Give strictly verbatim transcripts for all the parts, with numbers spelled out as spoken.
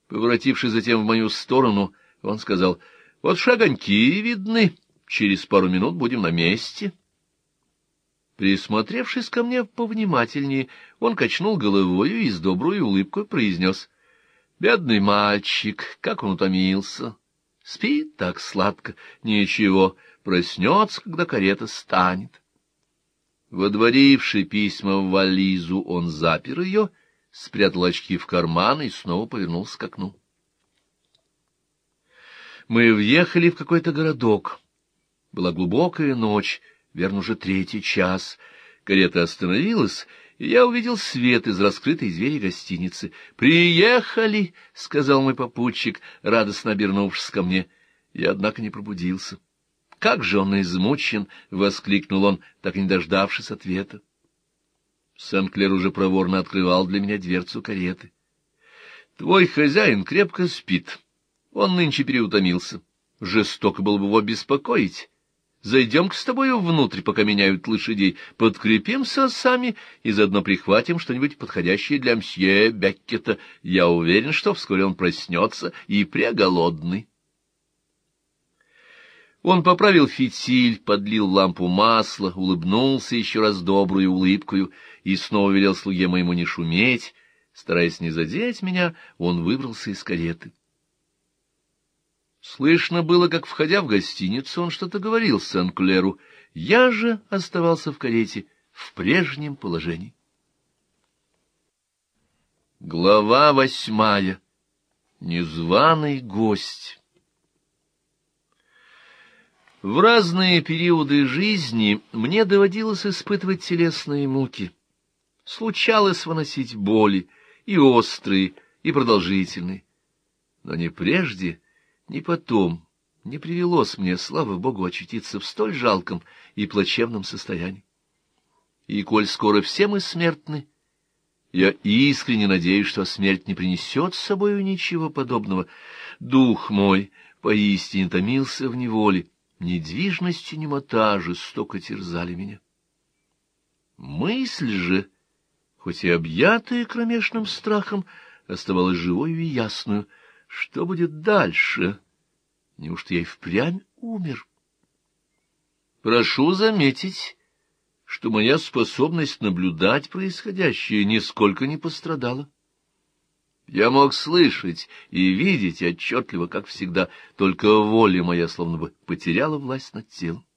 Поворотившись затем в мою сторону, он сказал: «Вот шагоньки видны, через пару минут будем на месте». Присмотревшись ко мне повнимательнее, он качнул головою и с доброй улыбкой произнес: «Бедный мальчик, как он утомился! Спит так сладко, ничего, проснется, когда карета станет». Водворивший письма в вализу, он запер ее, спрятал очки в карман и снова повернулся к окну. Мы въехали в какой-то городок. Была глубокая ночь, верно, уже третий час. Карета остановилась, и я увидел свет из раскрытой двери гостиницы. «Приехали!» — сказал мой попутчик, радостно обернувшись ко мне. Я, однако, не пробудился. «Как же он измучен!» — воскликнул он, так и не дождавшись ответа. Сен-Клер уже проворно открывал для меня дверцу кареты. «Твой хозяин крепко спит. Он нынче переутомился. Жестоко было бы его беспокоить. Зайдем-ка с тобою внутрь, пока меняют лошадей, подкрепимся сами и заодно прихватим что-нибудь подходящее для мсье Беккета. Я уверен, что вскоре он проснется и преголодный». Он поправил фитиль, подлил в лампу масла, улыбнулся еще раз добрую улыбкою и снова велел слуге моему не шуметь. Стараясь не задеть меня, он выбрался из кареты. Слышно было, как, входя в гостиницу, он что-то говорил Сен-Клеру. Я же оставался в карете в прежнем положении. Глава восьмая. Незваный гость. В разные периоды жизни мне доводилось испытывать телесные муки. Случалось выносить боли, и острые, и продолжительные. Но ни прежде, ни потом не привелось мне, слава Богу, очутиться в столь жалком и плачевном состоянии. И коль скоро все мы смертны, я искренне надеюсь, что смерть не принесет с собою ничего подобного. Дух мой поистине томился в неволе, недвижность и немота жестоко терзали меня. Мысль же, хоть и объятая кромешным страхом, оставалась живою и ясную. Что будет дальше? Неужто я и впрямь умер? Прошу заметить, что моя способность наблюдать происходящее нисколько не пострадала. Я мог слышать и видеть отчетливо, как всегда, только воля моя словно бы потеряла власть над телом.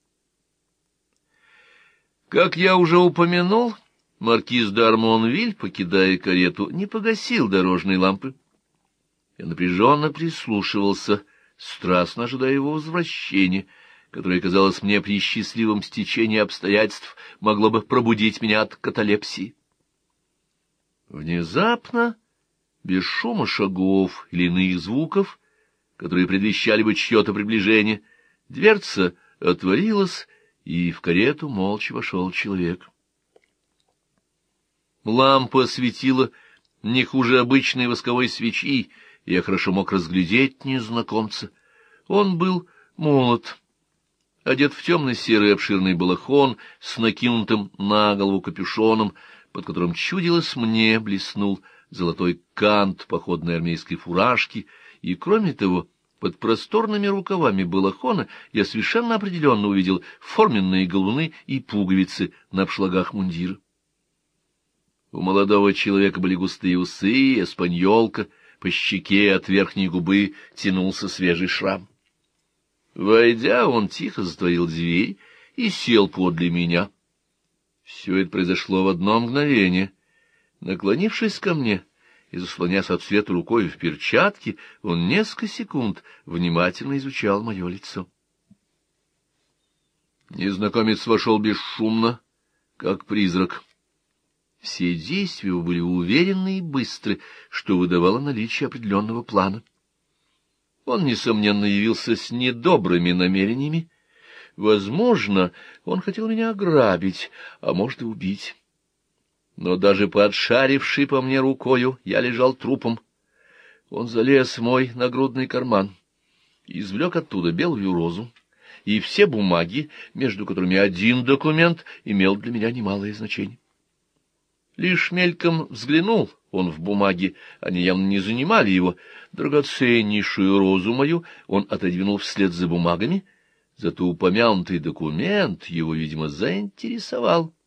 Как я уже упомянул, маркиз де Армонвиль, покидая карету, не погасил дорожной лампы. Я напряженно прислушивался, страстно ожидая его возвращения, которое, казалось мне, при счастливом стечении обстоятельств могло бы пробудить меня от каталепсии. Внезапно, без шума шагов или иных звуков, которые предвещали бы чье-то приближение, дверца отворилась, и в карету молча вошел человек. Лампа светила не хуже обычной восковой свечи, и я хорошо мог разглядеть незнакомца. Он был молод, одет в темно-серый обширный балахон с накинутым на голову капюшоном, под которым, чудилось мне, блеснул золотой кант походной армейской фуражки, и, кроме того, под просторными рукавами балахона я совершенно определенно увидел форменные галуны и пуговицы на обшлагах мундира. У молодого человека были густые усы, эспаньолка, по щеке от верхней губы тянулся свежий шрам. Войдя, он тихо затворил дверь и сел подле меня. Все это произошло в одно мгновение. Наклонившись ко мне и заслонясь от света рукой в перчатке, он несколько секунд внимательно изучал мое лицо. Незнакомец вошел бесшумно, как призрак. Все действия его были уверенны и быстры, что выдавало наличие определенного плана. Он, несомненно, явился с недобрыми намерениями. Возможно, он хотел меня ограбить, а может и убить. Но даже подшаривший по мне рукою, я лежал трупом. Он залез в мой нагрудный карман, извлек оттуда белую розу и все бумаги, между которыми один документ имел для меня немалое значение. Лишь мельком взглянул он в бумаги, они явно не занимали его. Драгоценнейшую розу мою он отодвинул вслед за бумагами, зато упомянутый документ его, видимо, заинтересовал.